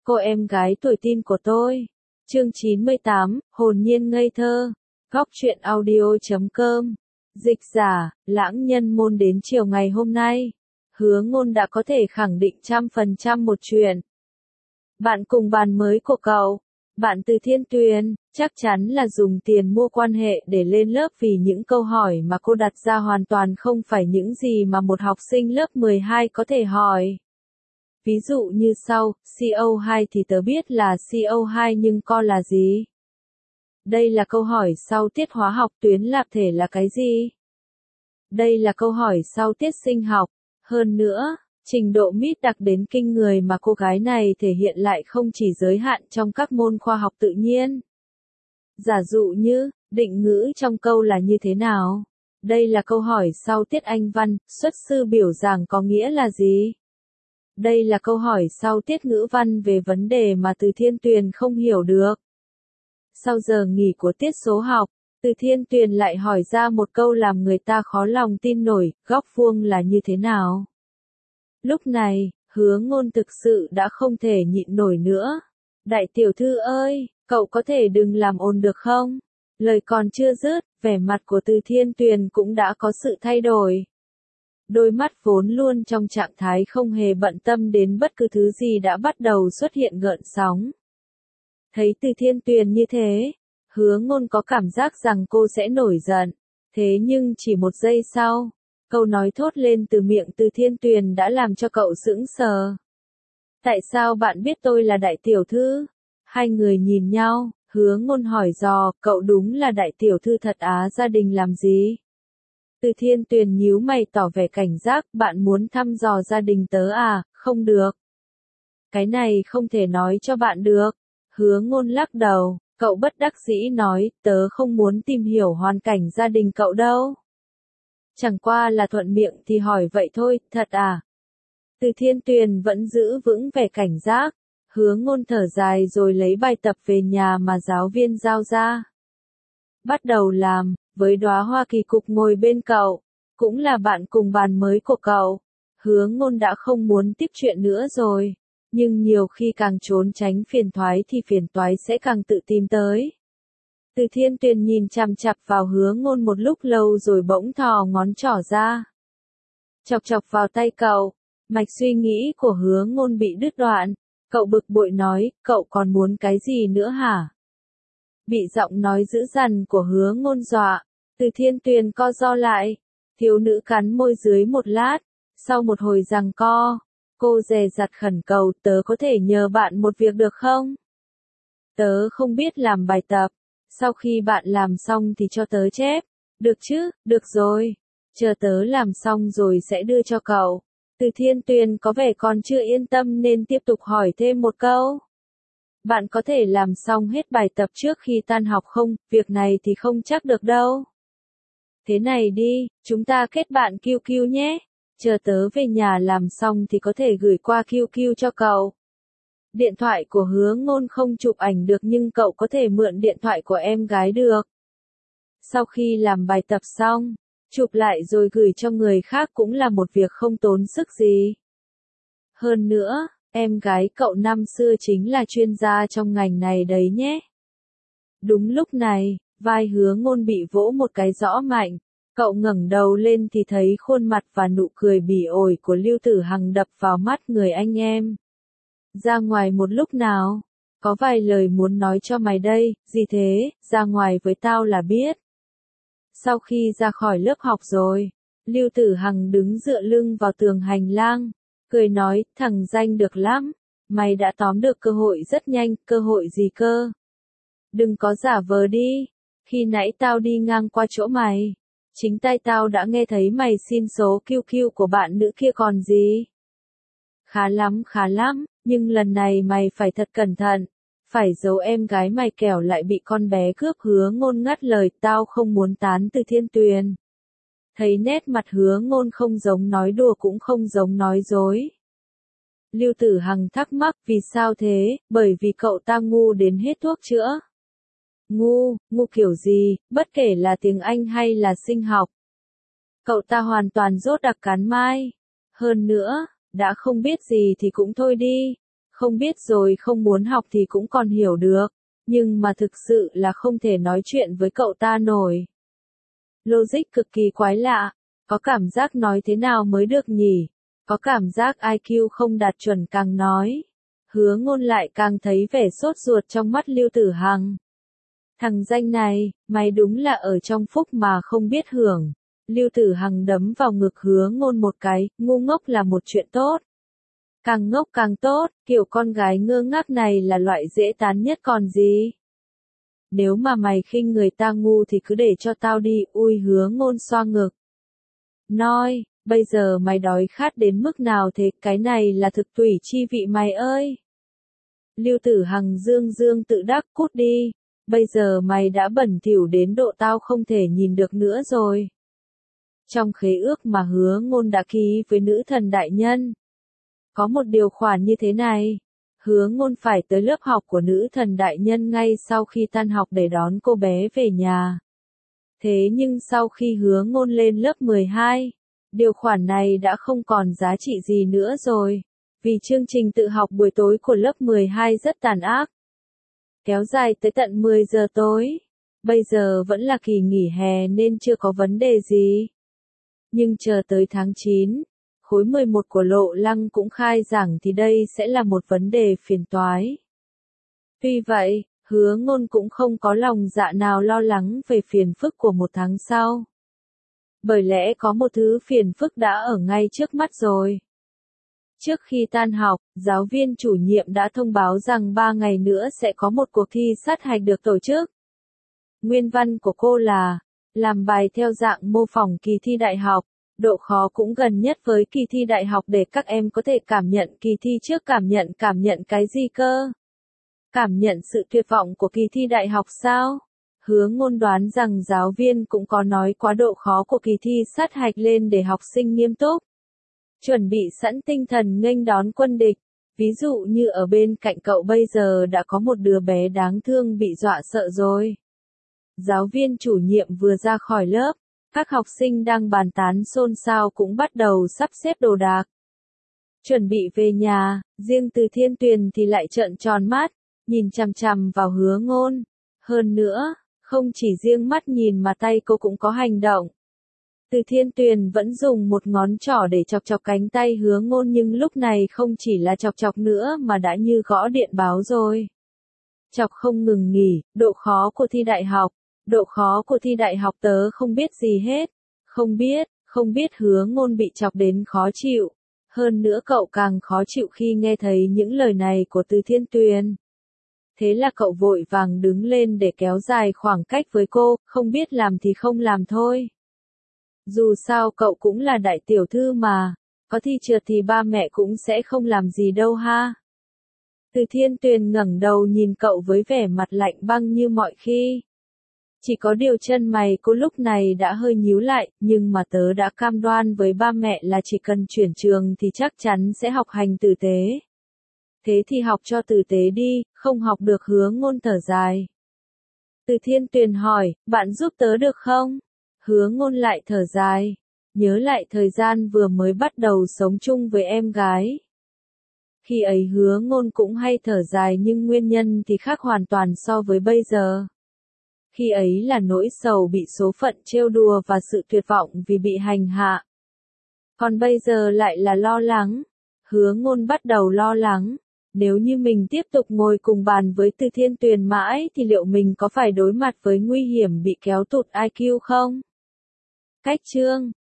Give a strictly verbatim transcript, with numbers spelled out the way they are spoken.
Cô em gái tuổi teen của tôi. Chương chín mươi tám, hồn nhiên ngây thơ. Góc truyện audio chấm com. Dịch giả, lãng nhân môn đến chiều ngày hôm nay. Hứa Ngôn đã có thể khẳng định trăm phần trăm một chuyện. Bạn cùng bàn mới của cậu, bạn Từ Thiên Tuyền, chắc chắn là dùng tiền mua quan hệ để lên lớp vì những câu hỏi mà cô đặt ra hoàn toàn không phải những gì mà một học sinh lớp mười hai có thể hỏi. Ví dụ như sau, C O hai thì tớ biết là C O hai nhưng co là gì? Đây là câu hỏi sau tiết hóa học. Tuyến lạp thể là cái gì? Đây là câu hỏi sau tiết sinh học. Hơn nữa, trình độ mít đặc đến kinh người mà cô gái này thể hiện lại không chỉ giới hạn trong các môn khoa học tự nhiên. Giả dụ như, định ngữ trong câu là như thế nào? Đây là câu hỏi sau tiết Anh văn, xuất sư biểu giảng có nghĩa là gì? Đây là câu hỏi sau tiết ngữ văn về vấn đề mà Từ Thiên Tuyền không hiểu được. Sau giờ nghỉ của tiết số học, Từ Thiên Tuyền lại hỏi ra một câu làm người ta khó lòng tin nổi, góc vuông là như thế nào? Lúc này, Hứa Ngôn thực sự đã không thể nhịn nổi nữa. Đại tiểu thư ơi, cậu có thể đừng làm ồn được không? Lời còn chưa dứt, vẻ mặt của Từ Thiên Tuyền cũng đã có sự thay đổi. Đôi mắt vốn luôn trong trạng thái không hề bận tâm đến bất cứ thứ gì đã bắt đầu xuất hiện gợn sóng. Thấy Từ Thiên Tuyền như thế, Hứa Ngôn có cảm giác rằng cô sẽ nổi giận. Thế nhưng chỉ một giây sau, câu nói thốt lên từ miệng Từ Thiên Tuyền đã làm cho cậu sững sờ. Tại sao bạn biết tôi là đại tiểu thư? Hai người nhìn nhau, Hứa Ngôn hỏi dò, cậu đúng là đại tiểu thư thật á, gia đình làm gì? Từ Thiên Tuyền nhíu mày tỏ vẻ cảnh giác, bạn muốn thăm dò gia đình tớ à, không được. Cái này không thể nói cho bạn được. Hứa Ngôn lắc đầu, cậu bất đắc dĩ nói, tớ không muốn tìm hiểu hoàn cảnh gia đình cậu đâu. Chẳng qua là thuận miệng thì hỏi vậy thôi, thật à? Từ Thiên Tuyền vẫn giữ vững vẻ cảnh giác. Hứa Ngôn thở dài rồi lấy bài tập về nhà mà giáo viên giao ra. Bắt đầu làm, với đóa hoa kỳ cục ngồi bên cậu, cũng là bạn cùng bàn mới của cậu. Hứa Ngôn đã không muốn tiếp chuyện nữa rồi, nhưng nhiều khi càng trốn tránh phiền toái thì phiền toái sẽ càng tự tìm tới. Từ Thiên Tuyền nhìn chằm chằm vào Hứa Ngôn một lúc lâu rồi bỗng thò ngón trỏ ra. Chọc chọc vào tay cậu, mạch suy nghĩ của Hứa Ngôn bị đứt đoạn. Cậu bực bội nói, cậu còn muốn cái gì nữa hả? Bị giọng nói dữ dằn của Hứa Ngôn dọa, Từ Thiên Tuyền co ro lại. Thiếu nữ cắn môi dưới một lát, sau một hồi giằng co, cô dè dặt khẩn cầu, tớ có thể nhờ bạn một việc được không? Tớ không biết làm bài tập, sau khi bạn làm xong thì cho tớ chép. Được chứ, được rồi, chờ tớ làm xong rồi sẽ đưa cho cậu. Từ Thiên Tuyền có vẻ còn chưa yên tâm nên tiếp tục hỏi thêm một câu. Bạn có thể làm xong hết bài tập trước khi tan học không? Việc này thì không chắc được đâu. Thế này đi, chúng ta kết bạn Q Q nhé. Chờ tớ về nhà làm xong thì có thể gửi qua Q Q cho cậu. Điện thoại của Hứa Ngôn không chụp ảnh được nhưng cậu có thể mượn điện thoại của em gái được. Sau khi làm bài tập xong, chụp lại rồi gửi cho người khác cũng là một việc không tốn sức gì. Hơn nữa, em gái cậu năm xưa chính là chuyên gia trong ngành này đấy nhé. Đúng lúc này, vai Hứa Ngôn bị vỗ một cái rõ mạnh. Cậu ngẩng đầu lên thì thấy khuôn mặt và nụ cười bỉ ổi của Lưu Tử Hằng đập vào mắt người anh em. Ra ngoài một lúc nào? Có vài lời muốn nói cho mày đây, gì thế, ra ngoài với tao là biết. Sau khi ra khỏi lớp học rồi, Lưu Tử Hằng đứng dựa lưng vào tường hành lang, cười nói, thằng danh được lắm, mày đã tóm được cơ hội rất nhanh, cơ hội gì cơ? Đừng có giả vờ đi, khi nãy tao đi ngang qua chỗ mày, chính tai tao đã nghe thấy mày xin số Q Q của bạn nữ kia còn gì. Khá lắm khá lắm, nhưng lần này mày phải thật cẩn thận, phải giấu em gái mày kẻo lại bị con bé cướp. Hứa Ngôn ngắt lời, tao không muốn tán Từ Thiên Tuyền. Thấy nét mặt Hứa Ngôn không giống nói đùa cũng không giống nói dối. Lưu Tử Hằng thắc mắc, vì sao thế? Bởi vì cậu ta ngu đến hết thuốc chữa. Ngu, ngu kiểu gì, bất kể là tiếng Anh hay là sinh học. Cậu ta hoàn toàn dốt đặc cán mai. Hơn nữa, đã không biết gì thì cũng thôi đi. Không biết rồi không muốn học thì cũng còn hiểu được, nhưng mà thực sự là không thể nói chuyện với cậu ta nổi. Logic cực kỳ quái lạ, có cảm giác nói thế nào mới được nhỉ, có cảm giác i kiu không đạt chuẩn càng nói. Hứa Ngôn lại càng thấy vẻ sốt ruột trong mắt Lưu Tử Hằng. Thằng danh này, mày đúng là ở trong phúc mà không biết hưởng. Lưu Tử Hằng đấm vào ngực Hứa Ngôn một cái, ngu ngốc là một chuyện tốt. Càng ngốc càng tốt, kiểu con gái ngơ ngác này là loại dễ tán nhất còn gì. Nếu mà mày khinh người ta ngu thì cứ để cho tao đi, ui Hứa Ngôn xoa ngực. Nói, bây giờ mày đói khát đến mức nào thế, cái này là thực tủy chi vị mày ơi. Lưu Tử Hằng dương dương tự đắc, cút đi, bây giờ mày đã bẩn thỉu đến độ tao không thể nhìn được nữa rồi. Trong khế ước mà Hứa Ngôn đã ký với nữ thần đại nhân, có một điều khoản như thế này, Hứa Ngôn phải tới lớp học của nữ thần đại nhân ngay sau khi tan học để đón cô bé về nhà. Thế nhưng sau khi Hứa Ngôn lên lớp mười hai, điều khoản này đã không còn giá trị gì nữa rồi, vì chương trình tự học buổi tối của lớp mười hai rất tàn ác. Kéo dài tới tận mười giờ tối, bây giờ vẫn là kỳ nghỉ hè nên chưa có vấn đề gì. Nhưng chờ tới tháng chín, khối mười một của Lộ Lăng cũng khai giảng thì đây sẽ là một vấn đề phiền toái. Tuy vậy, Hứa Ngôn cũng không có lòng dạ nào lo lắng về phiền phức của một tháng sau. Bởi lẽ có một thứ phiền phức đã ở ngay trước mắt rồi. Trước khi tan học, giáo viên chủ nhiệm đã thông báo rằng ba ngày nữa sẽ có một cuộc thi sát hạch được tổ chức. Nguyên văn của cô là, làm bài theo dạng mô phỏng kỳ thi đại học, độ khó cũng gần nhất với kỳ thi đại học để các em có thể cảm nhận kỳ thi trước cảm nhận cảm nhận cái gì cơ? Cảm nhận sự tuyệt vọng của kỳ thi đại học sao? Hứa Ngôn đoán rằng giáo viên cũng có nói quá độ khó của kỳ thi sát hạch lên để học sinh nghiêm túc. Chuẩn bị sẵn tinh thần nghênh đón quân địch, ví dụ như ở bên cạnh cậu bây giờ đã có một đứa bé đáng thương bị dọa sợ rồi. Giáo viên chủ nhiệm vừa ra khỏi lớp, các học sinh đang bàn tán xôn xao cũng bắt đầu sắp xếp đồ đạc. Chuẩn bị về nhà, riêng Từ Thiên Tuyền thì lại trợn tròn mắt, nhìn chằm chằm vào Hứa Ngôn. Hơn nữa, không chỉ riêng mắt nhìn mà tay cô cũng có hành động. Từ Thiên Tuyền vẫn dùng một ngón trỏ để chọc chọc cánh tay Hứa Ngôn nhưng lúc này không chỉ là chọc chọc nữa mà đã như gõ điện báo rồi. Chọc không ngừng nghỉ, độ khó của thi đại học, độ khó của thi đại học tớ không biết gì hết, không biết, không biết Hứa Ngôn bị chọc đến khó chịu. Hơn nữa cậu càng khó chịu khi nghe thấy những lời này của Từ Thiên Tuyền. Thế là cậu vội vàng đứng lên để kéo dài khoảng cách với cô, không biết làm thì không làm thôi. Dù sao cậu cũng là đại tiểu thư mà, có thi trượt thì ba mẹ cũng sẽ không làm gì đâu ha. Từ Thiên Tuyền ngẩng đầu nhìn cậu với vẻ mặt lạnh băng như mọi khi. Chỉ có điều chân mày cô lúc này đã hơi nhíu lại, nhưng mà tớ đã cam đoan với ba mẹ là chỉ cần chuyển trường thì chắc chắn sẽ học hành tử tế. Thế thì học cho tử tế đi, không học được. Hứa Ngôn thở dài. Từ Thiên Tuyền hỏi, bạn giúp tớ được không? Hứa Ngôn lại thở dài, nhớ lại thời gian vừa mới bắt đầu sống chung với em gái. Khi ấy Hứa Ngôn cũng hay thở dài nhưng nguyên nhân thì khác hoàn toàn so với bây giờ. Khi ấy là nỗi sầu bị số phận trêu đùa và sự tuyệt vọng vì bị hành hạ. Còn bây giờ lại là lo lắng. Hứa Ngôn bắt đầu lo lắng. Nếu như mình tiếp tục ngồi cùng bàn với Từ Thiên Tuyền mãi thì liệu mình có phải đối mặt với nguy hiểm bị kéo tụt i kiu không? Cách chương